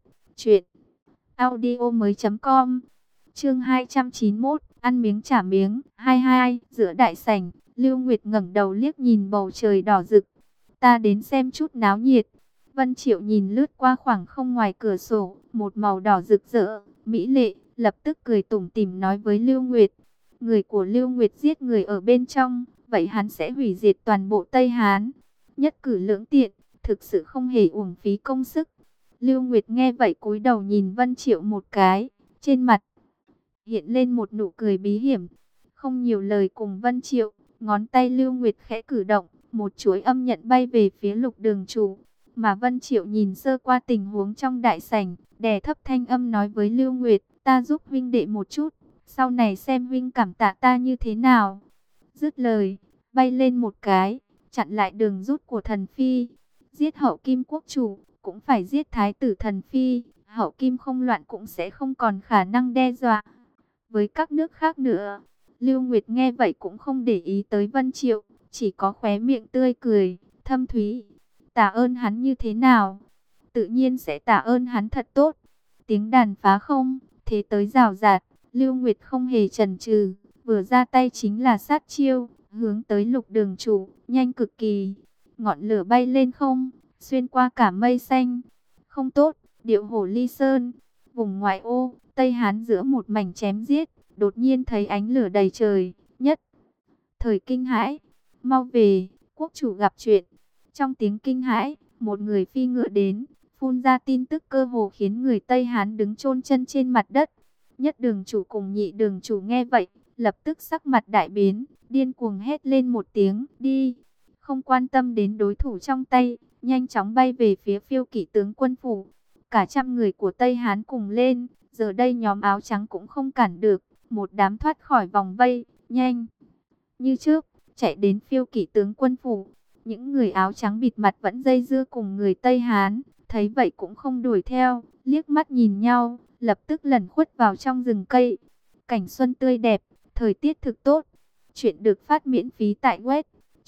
truyệnaudiomoi.com. Chương 291, ăn miếng trả miếng. 22, giữa đại sảnh, Lưu Nguyệt ngẩng đầu liếc nhìn bầu trời đỏ rực. Ta đến xem chút náo nhiệt. Vân Triệu nhìn lướt qua khoảng không ngoài cửa sổ, một màu đỏ rực rỡ, mỹ lệ, lập tức cười tủm tỉm nói với Lưu Nguyệt. Người của Lưu Nguyệt giết người ở bên trong, vậy hắn sẽ hủy diệt toàn bộ Tây Hán. Nhất cử lưỡng tiện, thực sự không hề uổng phí công sức. Lưu Nguyệt nghe vậy cúi đầu nhìn Vân Triệu một cái, trên mặt hiện lên một nụ cười bí hiểm. Không nhiều lời cùng Vân Triệu, ngón tay Lưu Nguyệt khẽ cử động, một chuỗi âm nhận bay về phía Lục Đường chủ. Mà Vân Triệu nhìn sơ qua tình huống trong đại sảnh, đè thấp thanh âm nói với Lưu Nguyệt, ta giúp huynh đệ một chút, sau này xem huynh cảm tạ ta như thế nào. Dứt lời, bay lên một cái, chặn lại đường rút của thần phi. Giết Hậu Kim quốc chủ, cũng phải giết thái tử thần phi, Hậu Kim không loạn cũng sẽ không còn khả năng đe dọa với các nước khác nữa. Lưu Nguyệt nghe vậy cũng không để ý tới Vân Triệu, chỉ có khóe miệng tươi cười, thâm thúy. Tạ ơn hắn như thế nào? Tự nhiên sẽ tạ ơn hắn thật tốt. Tiếng đàn phá không, thế tới rào rạt, Lưu Nguyệt không hề chần chừ, vừa ra tay chính là sát chiêu, hướng tới Lục Đường chủ, nhanh cực kỳ. Ngọn lửa bay lên không, xuyên qua cả mây xanh. Không tốt, điệu hổ ly sơn, vùng ngoại ô, Tây Hán giữa một mảnh chém giết, đột nhiên thấy ánh lửa đầy trời, nhất thời kinh hãi, mau về, quốc chủ gặp chuyện. Trong tiếng kinh hãi, một người phi ngựa đến, phun ra tin tức cơ hồ khiến người Tây Hán đứng chôn chân trên mặt đất. Nhất Đường chủ cùng Nhị Đường chủ nghe vậy, lập tức sắc mặt đại biến, điên cuồng hét lên một tiếng, đi, không quan tâm đến đối thủ trong tay, nhanh chóng bay về phía Phiêu Kỵ tướng quân phủ. Cả trăm người của Tây Hán cùng lên, giờ đây nhóm áo trắng cũng không cản được, một đám thoát khỏi vòng vây, nhanh như trước, chạy đến Phiêu Kỵ tướng quân phủ. Những người áo trắng bịt mặt vẫn dây dưa cùng người Tây Hán, thấy vậy cũng không đuổi theo, liếc mắt nhìn nhau, lập tức lẩn khuất vào trong rừng cây. Cảnh xuân tươi đẹp, thời tiết thực tốt. Chuyện được phát miễn phí tại web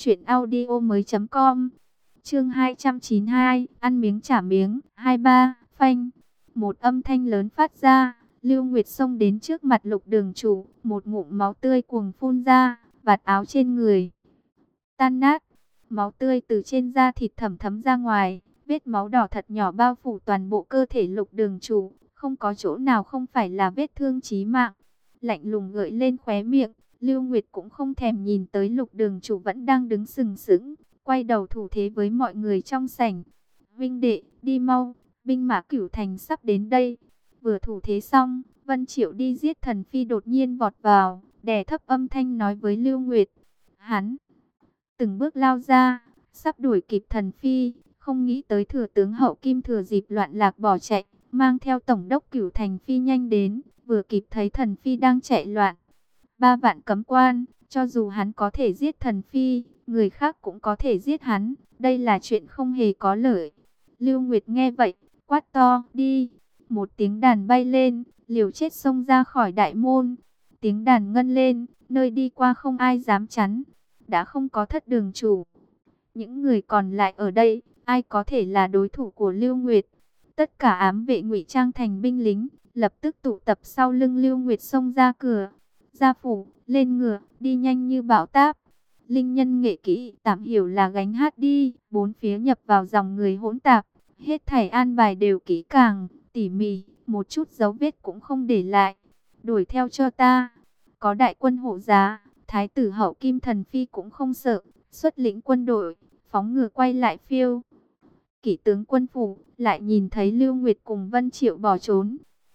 truyệnaudiomoi.com. Chương 292, ăn miếng trả miếng. 23, phanh. Một âm thanh lớn phát ra, Lưu Nguyệt xông đến trước mặt Lục Đường chủ, một ngụm máu tươi cuồng phun ra, vạt áo trên người tan nát, máu tươi từ trên da thịt thẩm thấm ra ngoài, vết máu đỏ thật nhỏ bao phủ toàn bộ cơ thể Lục Đường chủ, không có chỗ nào không phải là vết thương chí mạng. Lạnh lùng gợi lên khóe miệng, Lưu Nguyệt cũng không thèm nhìn tới Lục Đường chủ vẫn đang đứng sừng sững, quay đầu thủ thế với mọi người trong sảnh. Vinh đệ, đi mau, binh mã Cửu Thành sắp đến đây. Vừa thủ thế xong, Vân Triệu đi giết thần phi đột nhiên vọt vào, đè thấp âm thanh nói với Lưu Nguyệt. Hắn từng bước lao ra, sắp đuổi kịp thần phi, không nghĩ tới thừa tướng Hậu Kim thừa dịp loạn lạc bỏ chạy, mang theo tổng đốc Cửu Thành phi nhanh đến, vừa kịp thấy thần phi đang chạy loạn. 3 vạn cấm quan, cho dù hắn có thể giết thần phi, người khác cũng có thể giết hắn, đây là chuyện không hề có lợi. Lưu Nguyệt nghe vậy, quát to, đi. Một tiếng đàn bay lên, liều chết xông ra khỏi đại môn. Tiếng đàn ngân lên, nơi đi qua không ai dám chắn. Đã không có Thất Đường chủ, những người còn lại ở đây, ai có thể là đối thủ của Lưu Nguyệt? Tất cả ám vệ ngụy trang thành binh lính, lập tức tụ tập sau lưng Lưu Nguyệt xông ra cửa. Gia phủ, lên ngựa, đi nhanh như bão táp. Linh nhân nghệ kỹ, tạm hiểu là gánh hát đi. Bốn phía nhập vào dòng người hỗn tạp, hết thảy an bài đều kỹ càng, tỉ mỉ, một chút dấu vết cũng không để lại. Đuổi theo cho ta. Có đại quân hộ giá, Thái tử Hậu Kim thần phi cũng không sợ, xuất lĩnh quân đội, phóng ngựa quay lại Phiêu Kỵ tướng quân phủ, lại nhìn thấy Lưu Nguyệt cùng Vân Triệu bỏ trốn.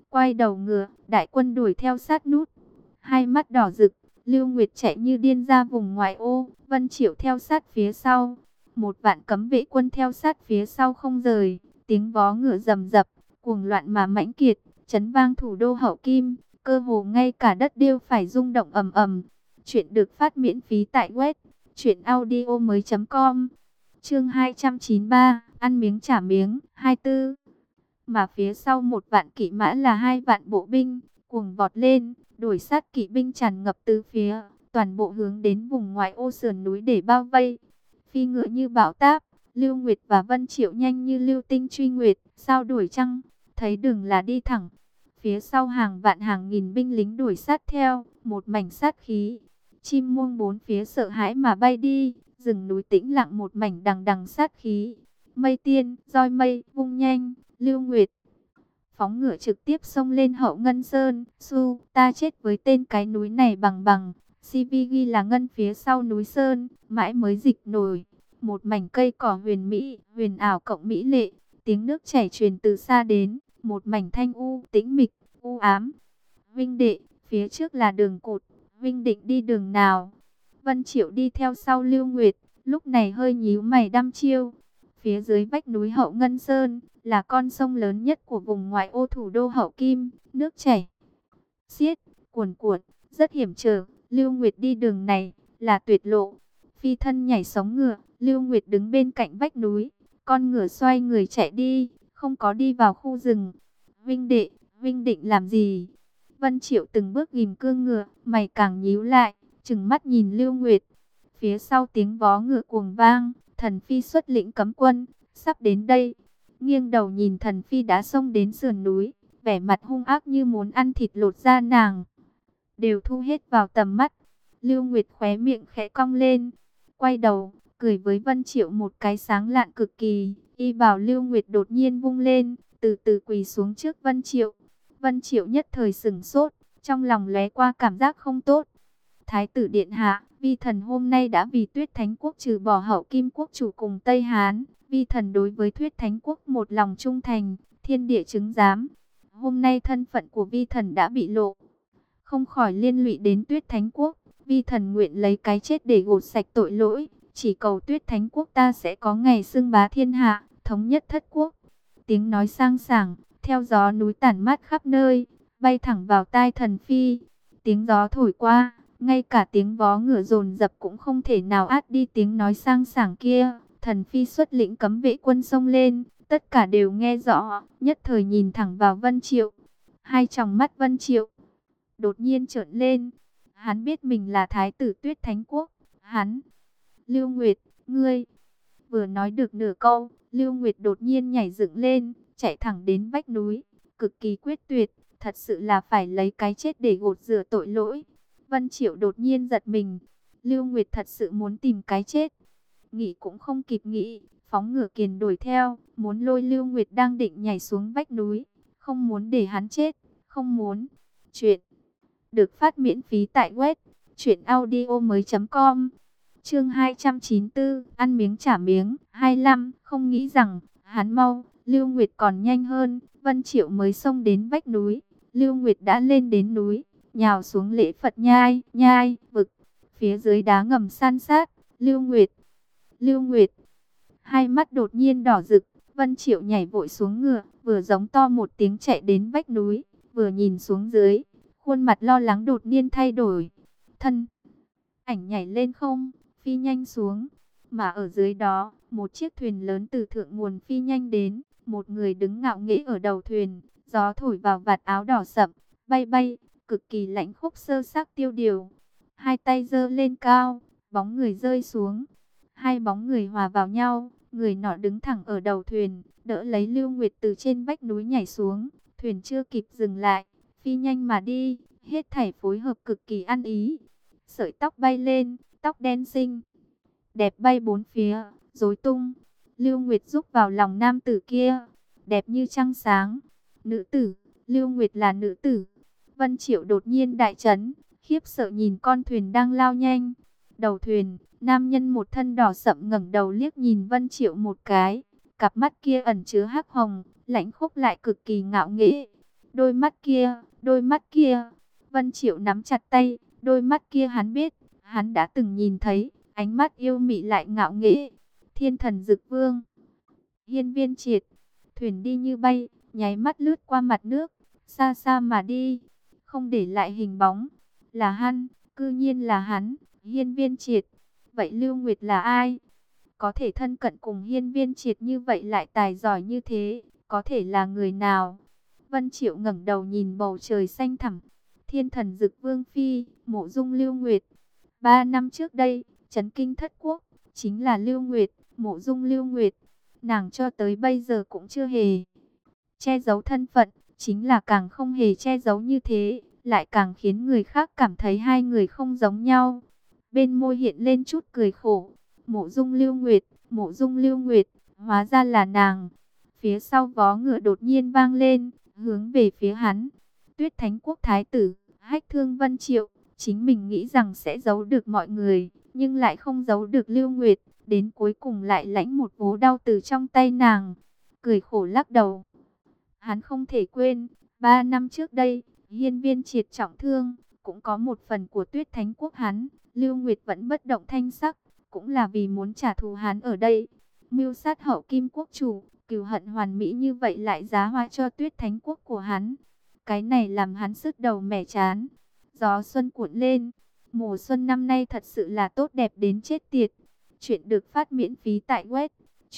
Quay đầu ngựa, đại quân đuổi theo sát nút. Hai mắt đỏ rực, Lưu Nguyệt chạy như điên ra vùng ngoại ô, Vân Triệu theo sát phía sau. Một vạn cấm vệ quân theo sát phía sau không rời, tiếng vó ngựa rầm rập, cuồng loạn mà mãnh kiệt, chấn vang thủ đô Hậu Kim, cơ hồ ngay cả đất điêu phải rung động ầm ầm. Chuyện được phát miễn phí tại web truyệnaudiomoi.com. Chương 293, ăn miếng trả miếng, 24. Mà phía sau một vạn kỵ mã là hai vạn bộ binh, cuồng vọt lên, đuổi sát kỵ binh tràn ngập tứ phía, toàn bộ hướng đến vùng ngoại ô sườn núi để bao vây. Phi ngựa như bão táp, Lưu Nguyệt và Vân Triệu nhanh như lưu tinh truy nguyệt, sao đuổi chăng? Thấy đường là đi thẳng. Phía sau hàng vạn hàng nghìn binh lính đuổi sát theo, một mảnh sát khí. Chim muông bốn phía sợ hãi mà bay đi, rừng núi tĩnh lặng một mảnh đằng đằng sát khí. Mây tiên, roi mây, vung nhanh, Lưu Nguyệt phóng ngựa trực tiếp xông lên Hậu Ngân Sơn. Su, ta chết với tên cái núi này bằng bằng. CVG là ngân phía sau núi Sơn, mãi mới dịch nổi. Một mảnh cây cỏ huyền mỹ, huyền ảo cộng mỹ lệ. Tiếng nước chảy truyền từ xa đến, một mảnh thanh u, tĩnh mịch, u ám. Vinh đệ, phía trước là đường cụt, Vinh định đi đường nào? Vân Triệu đi theo sau Lưu Nguyệt, lúc này hơi nhíu mày đăm chiêu. Phía dưới vách núi Hậu Ngân Sơn, là con sông lớn nhất của vùng ngoại ô thủ đô Hậu Kim, nước chảy xiết, cuồn cuộn, rất hiểm trở. Lưu Nguyệt đi đường này, là tuyệt lộ. Phi thân nhảy sống ngựa, Lưu Nguyệt đứng bên cạnh vách núi, con ngựa xoay người chạy đi, không có đi vào khu rừng. Vinh đệ, Vinh định làm gì? Vân Triệu từng bước ghim cương ngựa, mày càng nhíu lại, trừng mắt nhìn Lưu Nguyệt. Phía sau tiếng vó ngựa cuồng vang, Thần Phi xuất lĩnh cấm quân, sắp đến đây. Nghiêng đầu nhìn Thần Phi đã xông đến sườn núi, vẻ mặt hung ác như muốn ăn thịt lột da nàng. Đều thu hết vào tầm mắt. Lưu Nguyệt khóe miệng khẽ cong lên, quay đầu, cười với Vân Triệu một cái sáng lạn cực kỳ. Y bảo Lưu Nguyệt đột nhiên vung lên, từ từ quỳ xuống trước Vân Triệu. Vân Triệu nhất thời sửng sốt, trong lòng lóe qua cảm giác không tốt. Thái tử điện hạ, vi thần hôm nay đã vì Tuyết Thánh Quốc trừ bỏ Hậu Kim Quốc chủ cùng Tây Hán. Vi thần đối với Tuyết Thánh Quốc một lòng trung thành, thiên địa chứng giám. Hôm nay thân phận của vi thần đã bị lộ, không khỏi liên lụy đến Tuyết Thánh Quốc. Vi thần nguyện lấy cái chết để gột sạch tội lỗi, chỉ cầu Tuyết Thánh Quốc ta sẽ có ngày xưng bá thiên hạ, thống nhất thất quốc. Tiếng nói sang sảng, theo gió núi tản mát khắp nơi, bay thẳng vào tai Thần Phi. Tiếng gió thổi qua, ngay cả tiếng vó ngựa dồn dập cũng không thể nào át đi tiếng nói sang sảng kia. Thần Phi xuất lĩnh cấm vệ quân xông lên, tất cả đều nghe rõ, nhất thời nhìn thẳng vào Vân Triệu. Hai tròng mắt Vân Triệu đột nhiên trợn lên. Hắn biết mình là thái tử Tuyết Thánh Quốc. Hắn, Lưu Nguyệt, ngươi. Vừa nói được nửa câu, Lưu Nguyệt đột nhiên nhảy dựng lên, chạy thẳng đến vách núi, cực kỳ quyết tuyệt, thật sự là phải lấy cái chết để gột rửa tội lỗi. Vân Triệu đột nhiên giật mình, Lưu Nguyệt thật sự muốn tìm cái chết. Nghĩ cũng không kịp nghĩ, phóng ngựa kiền đuổi theo, muốn lôi Lưu Nguyệt đang định nhảy xuống vách núi, không muốn để hắn chết, không muốn. Chuyện được phát miễn phí tại web truyệnaudiomoi.com. Chương 294, ăn miếng trả miếng, 25, không nghĩ rằng hắn mau, Lưu Nguyệt còn nhanh hơn. Vân Triệu mới xông đến vách núi, Lưu Nguyệt đã lên đến núi, nhào xuống lễ Phật nhai, nhai, vực. Phía dưới đá ngầm san sát, Lưu Nguyệt, hai mắt đột nhiên đỏ rực. Vân Triệu nhảy vội xuống ngựa, vừa giống to một tiếng chạy đến vách núi, vừa nhìn xuống dưới, khuôn mặt lo lắng đột nhiên thay đổi. Thân ảnh nhảy lên không, phi nhanh xuống, mà ở dưới đó, một chiếc thuyền lớn từ thượng nguồn phi nhanh đến, một người đứng ngạo nghễ ở đầu thuyền, gió thổi vào vạt áo đỏ sậm, bay bay, cực kỳ lãnh khốc sơ sắc tiêu điều. Hai tay giơ lên cao, bóng người rơi xuống, hai bóng người hòa vào nhau, người nọ đứng thẳng ở đầu thuyền, đỡ lấy Lưu Nguyệt từ trên vách núi nhảy xuống, thuyền chưa kịp dừng lại, phi nhanh mà đi, hết thảy phối hợp cực kỳ ăn ý. Sợi tóc bay lên, tóc đen xinh đẹp bay bốn phía, rối tung. Lưu Nguyệt rúc vào lòng nam tử kia, đẹp như trăng sáng. Nữ tử, Lưu Nguyệt là nữ tử. Vân Triệu đột nhiên đại chấn, khiếp sợ nhìn con thuyền đang lao nhanh. Đầu thuyền, nam nhân một thân đỏ sậm ngẩng đầu liếc nhìn Vân Triệu một cái, cặp mắt kia ẩn chứa hắc hồng, lãnh khốc lại cực kỳ ngạo nghễ. đôi mắt kia. Vân Triệu nắm chặt tay, đôi mắt kia hắn biết, hắn đã từng nhìn thấy, ánh mắt yêu mị lại ngạo nghễ. Thiên Thần Dực Vương, Hiên Viên Triệt, thuyền đi như bay, nháy mắt lướt qua mặt nước, xa xa mà đi, không để lại hình bóng. Là hắn, cư nhiên là hắn, Hiên Viên Triệt. Vậy Lưu Nguyệt là ai? Có thể thân cận cùng Hiên Viên Triệt như vậy lại tài giỏi như thế, có thể là người nào? Vân Triệu ngẩng đầu nhìn bầu trời xanh thẳm. Thiên Thần Dực Vương phi, mộ dung Lưu Nguyệt. 3 năm trước đây, chấn kinh thất quốc, chính là Lưu Nguyệt, mộ dung Lưu Nguyệt. Nàng cho tới bây giờ cũng chưa hề che giấu thân phận, chính là càng không hề che giấu như thế, lại càng khiến người khác cảm thấy hai người không giống nhau. Bên môi hiện lên chút cười khổ. Mộ dung Lưu Nguyệt, mộ dung Lưu Nguyệt, hóa ra là nàng. Phía sau vó ngựa đột nhiên vang lên, hướng về phía hắn. Tuyết Thánh Quốc Thái tử, Hách Thương Vân Triệu, chính mình nghĩ rằng sẽ giấu được mọi người, nhưng lại không giấu được Lưu Nguyệt, đến cuối cùng lại lãnh một vố đau từ trong tay nàng. Cười khổ lắc đầu. Hắn không thể quên, 3 năm trước đây, Hiên Viên Triệt trọng thương, cũng có một phần của Tuyết Thánh Quốc hắn. Lưu Nguyệt vẫn bất động thanh sắc, cũng là vì muốn trả thù hắn ở đây. Mưu sát hậu Kim Quốc chủ, cừu hận hoàn mỹ như vậy lại giá hoa cho Tuyết Thánh Quốc của hắn. Cái này làm hắn sứt đầu mẻ chán. Gió xuân cuộn lên, mùa xuân năm nay thật sự là tốt đẹp đến chết tiệt. Chuyện được phát miễn phí tại web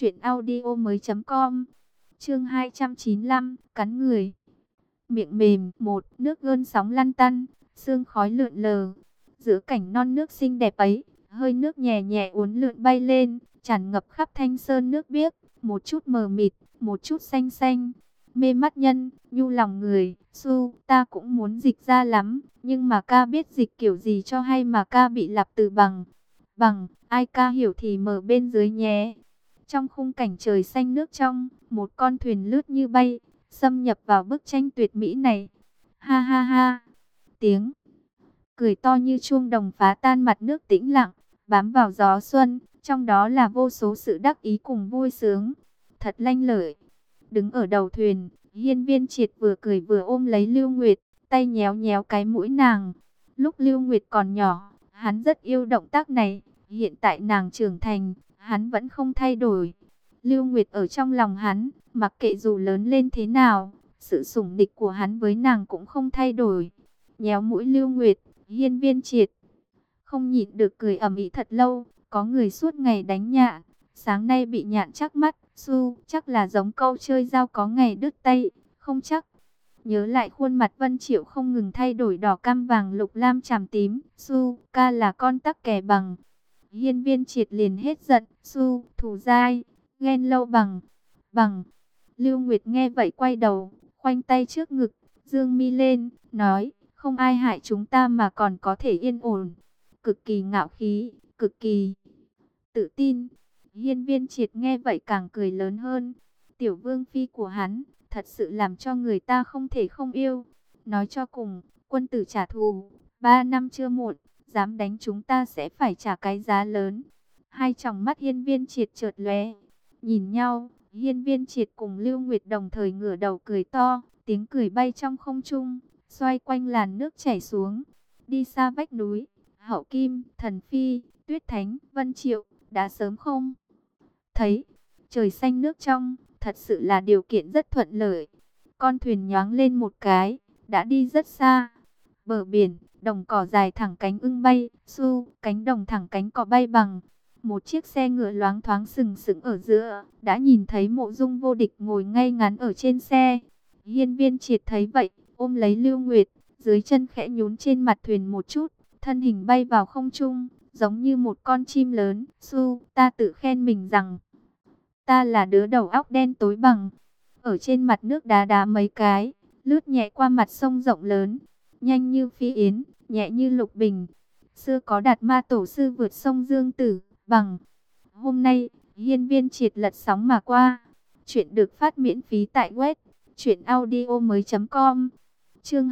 truyệnaudiomoi.com. Chương 295, cắn người. Miệng mềm, một, nước gợn sóng lăn tăn, sương khói lượn lờ. Giữa cảnh non nước xinh đẹp ấy, hơi nước nhẹ nhẹ uốn lượn bay lên, tràn ngập khắp thanh sơn nước biếc, một chút mờ mịt, một chút xanh xanh. Mê mắt nhân, nhu lòng người, su, ta cũng muốn dịch ra lắm, nhưng mà ca biết dịch kiểu gì cho hay mà ca bị lặp từ bằng. Bằng, ai ca hiểu thì mở bên dưới nhé. Trong khung cảnh trời xanh nước trong, một con thuyền lướt như bay, xâm nhập vào bức tranh tuyệt mỹ này. Ha ha ha, tiếng cười to như chuông đồng phá tan mặt nước tĩnh lặng, bám vào gió xuân, trong đó là vô số sự đắc ý cùng vui sướng. Thật lanh lợi. Đứng ở đầu thuyền, Hiên Viên Triệt vừa cười vừa ôm lấy Lưu Nguyệt, tay nhéo nhéo cái mũi nàng. Lúc Lưu Nguyệt còn nhỏ, hắn rất yêu động tác này, hiện tại nàng trưởng thành, hắn vẫn không thay đổi. Lưu Nguyệt ở trong lòng hắn, mặc kệ dù lớn lên thế nào, sự sủng địch của hắn với nàng cũng không thay đổi. Nhéo mũi Lưu Nguyệt, Hiên Viên Triệt không nhịn được cười ầm ĩ thật lâu. Có người suốt ngày đánh nhạn, sáng nay bị nhạn chắc mắt, su, chắc là giống câu chơi dao có ngày đứt tay, không chắc. Nhớ lại khuôn mặt Vân Triệu không ngừng thay đổi đỏ cam vàng lục lam chàm tím, su, ca là con tắc kè bằng. Hiên Viên Triệt liền hết giận, su, thù dai, ghen lâu bằng. Lưu Nguyệt nghe vậy quay đầu, khoanh tay trước ngực, dương mi lên, nói, không ai hại chúng ta mà còn có thể yên ổn. Cực kỳ ngạo khí, cực kỳ tự tin. Hiên Viên Triệt nghe vậy càng cười lớn hơn. Tiểu vương phi của hắn, thật sự làm cho người ta không thể không yêu. Nói cho cùng, quân tử trả thù, 3 năm chưa muộn, dám đánh chúng ta sẽ phải trả cái giá lớn. Hai tròng mắt Hiên Viên Triệt chợt lóe, nhìn nhau. Hiên Viên Triệt cùng Lưu Nguyệt đồng thời ngửa đầu cười to, tiếng cười bay trong không trung, xoay quanh làn nước chảy xuống, đi xa vách núi. Hậu Kim, Thần Phi, Tuyết Thánh, Vân Triệu, đã sớm không thấy. Trời xanh nước trong, thật sự là điều kiện rất thuận lợi. Con thuyền nhoáng lên một cái, đã đi rất xa. Bờ biển, đồng cỏ dài thẳng cánh ưng bay, su, cánh đồng thẳng cánh cỏ bay bằng. Một chiếc xe ngựa loáng thoáng sừng sững ở giữa, đã nhìn thấy Mộ Dung Vô Địch ngồi ngay ngắn ở trên xe. Hiên Viên Triệt thấy vậy, ôm lấy Lưu Nguyệt, dưới chân khẽ nhún trên mặt thuyền một chút, thân hình bay vào không trung, giống như một con chim lớn. Su, ta tự khen mình rằng, ta là đứa đầu óc đen tối bằng. Ở trên mặt nước đá đá mấy cái, lướt nhẹ qua mặt sông rộng lớn, nhanh như phi yến, nhẹ như lục bình. Xưa có Đạt Ma tổ sư vượt sông Dương Tử, bằng. Hôm nay, Hiên Viên Triệt lật sóng mà qua. Chuyện được phát miễn phí tại web truyệnaudiomoi.com. Chương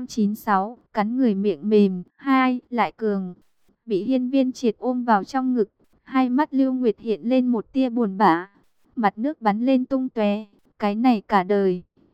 296, cắn người miệng mềm, 2, lại cường. Bị Hiên Viên Triệt ôm vào trong ngực, hai mắt Lưu Nguyệt hiện lên một tia buồn bã, mặt nước bắn lên tung tóe, cái này cả đời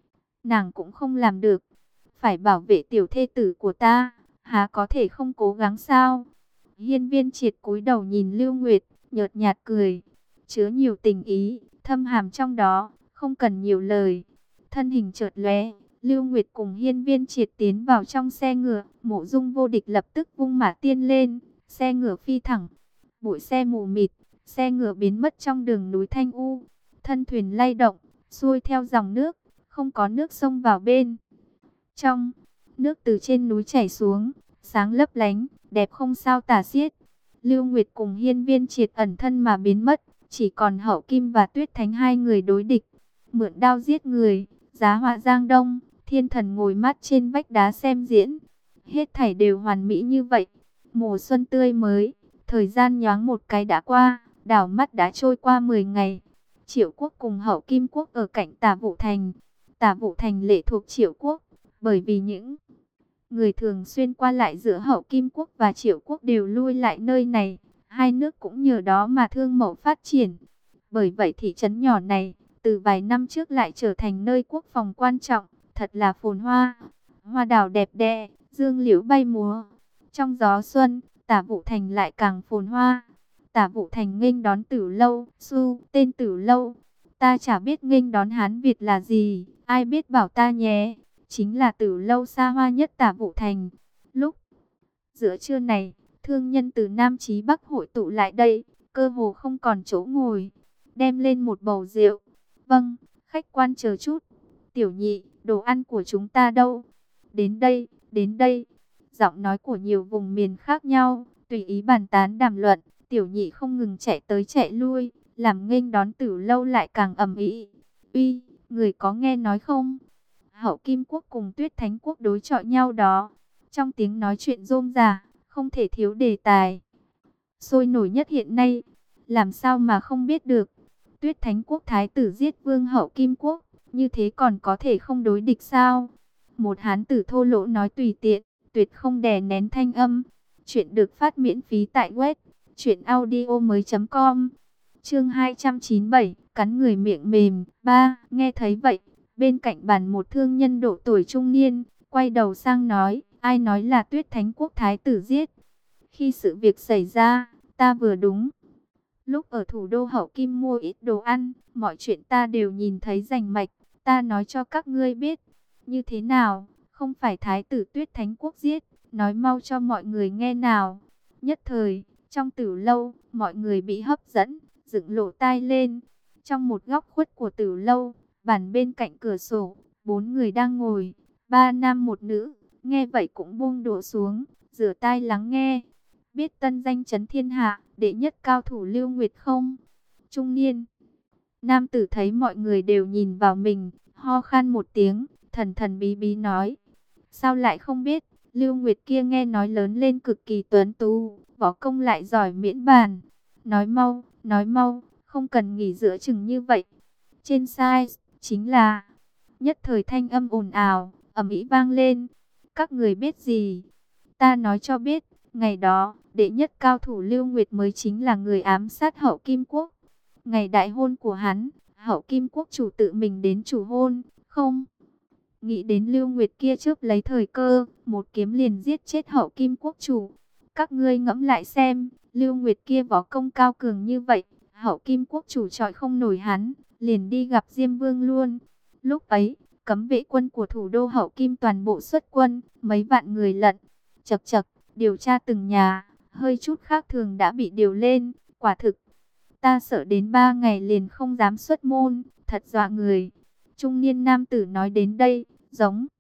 nàng cũng không làm được. Phải bảo vệ tiểu thê tử của ta, há có thể không cố gắng sao? Hiên Viên Triệt cúi đầu nhìn Lưu Nguyệt, nhợt nhạt cười, chứa nhiều tình ý, thâm hàm trong đó, không cần nhiều lời. Thân hình chợt lóe, Lưu Nguyệt cùng Hiên Viên Triệt tiến vào trong xe ngựa, Mộ Dung Vô Địch lập tức vung mã tiên lên, xe ngựa phi thẳng, bụi xe mù mịt, xe ngựa biến mất trong đường núi thanh u, thân thuyền lay động, xuôi theo dòng nước, không có nước sông vào bên trong, nước từ trên núi chảy xuống, sáng lấp lánh, đẹp không sao tả xiết. Lưu Nguyệt cùng Hiên Viên Triệt ẩn thân mà biến mất, chỉ còn Hậu Kim và Tuyết Thánh hai người đối địch. Mượn đao giết người, giá họa giang đông, thiên thần ngồi mắt trên vách đá xem diễn. Hết thảy đều hoàn mỹ như vậy. Mùa xuân tươi mới, thời gian nhoáng một cái đã qua, đảo mắt đã trôi qua 10 ngày. Triệu Quốc cùng Hậu Kim Quốc ở cạnh Tả Vũ Thành. Tả Vũ Thành lệ thuộc Triệu Quốc, bởi vì những người thường xuyên qua lại giữa Hậu Kim Quốc và Triệu Quốc đều lui lại nơi này. Hai nước cũng nhờ đó mà thương mậu phát triển. Bởi vậy thị trấn nhỏ này, từ vài năm trước lại trở thành nơi quốc phòng quan trọng, thật là phồn hoa. Hoa đào đẹp đẽ, dương liễu bay múa. Trong gió xuân, Tả Vũ Thành lại càng phồn hoa. Tả Vũ Thành nghênh đón Tử Lâu, tên Tử Lâu. Ta chả biết nghênh đón Hán Việt là gì, ai biết bảo ta nhé. Chính là Tử Lâu xa hoa nhất Tả Vũ Thành. Lúc giữa trưa này, thương nhân từ Nam chí Bắc hội tụ lại đây, cơ hồ không còn chỗ ngồi. Đem lên một bầu rượu. Vâng, khách quan chờ chút. Tiểu nhị, đồ ăn của chúng ta đâu? Đến đây, đến đây. Giọng nói của nhiều vùng miền khác nhau, tùy ý bàn tán đàm luận. Tiểu nhị không ngừng chạy tới chạy lui, làm nghênh đón Tử Lâu lại càng ầm ĩ. Uy, người có nghe nói không? Hậu Kim Quốc cùng Tuyết Thánh Quốc đối chọi nhau đó. Trong tiếng nói chuyện rôm rả, không thể thiếu đề tài sôi nổi nhất hiện nay. Làm sao mà không biết được? Tuyết Thánh Quốc thái tử giết vương Hậu Kim Quốc, như thế còn có thể không đối địch sao? Một hán tử thô lỗ nói tùy tiện, tuyệt không đè nén thanh âm. Chuyện được phát miễn phí tại web truyệnaudiomoi.com. Chương 297, cắn người miệng mềm. 3. Nghe thấy vậy, bên cạnh bàn một thương nhân độ tuổi trung niên, quay đầu sang nói, ai nói là Tuyết Thánh Quốc thái tử giết? Khi sự việc xảy ra, ta vừa đúng lúc ở thủ đô Hậu Kim mua ít đồ ăn, mọi chuyện ta đều nhìn thấy rành mạch, ta nói cho các ngươi biết. Như thế nào, không phải thái tử Tuyết Thánh Quốc giết, nói mau cho mọi người nghe nào. Nhất thời, trong Tử Lâu, mọi người bị hấp dẫn, dựng lỗ tai lên. Trong một góc khuất của Tử Lâu, bàn bên cạnh cửa sổ, 4 người đang ngồi, 3 nam một nữ, nghe vậy cũng buông đũa xuống, rửa tai lắng nghe. Biết tân danh chấn thiên hạ, đệ nhất cao thủ Lưu Nguyệt không? Trung niên nam tử thấy mọi người đều nhìn vào mình, ho khan một tiếng, thần thần bí bí nói. Sao lại không biết? Lưu Nguyệt kia nghe nói lớn lên cực kỳ tuấn tú, võ công lại giỏi miễn bàn. Nói mau, không cần nghỉ giữa chừng như vậy. Trên site, chính là... Nhất thời thanh âm ồn ào, ầm ĩ vang lên. Các người biết gì? Ta nói cho biết, ngày đó, đệ nhất cao thủ Lưu Nguyệt mới chính là người ám sát Hậu Kim Quốc. Ngày đại hôn của hắn, Hậu Kim Quốc chủ tự mình đến chủ hôn, không? Nghĩ đến Lưu Nguyệt kia trước lấy thời cơ, một kiếm liền giết chết Hậu Kim Quốc chủ. Các ngươi ngẫm lại xem, Lưu Nguyệt kia võ công cao cường như vậy, Hậu Kim Quốc chủ chọi không nổi hắn, liền đi gặp Diêm Vương luôn. Lúc ấy, cấm vệ quân của thủ đô Hậu Kim toàn bộ xuất quân, mấy vạn người lận. Chậc chậc, điều tra từng nhà, hơi chút khác thường đã bị điều lên, quả thực. Ta sợ đến 3 ngày liền không dám xuất môn, thật dọa người. Trung niên nam tử nói đến đây, giống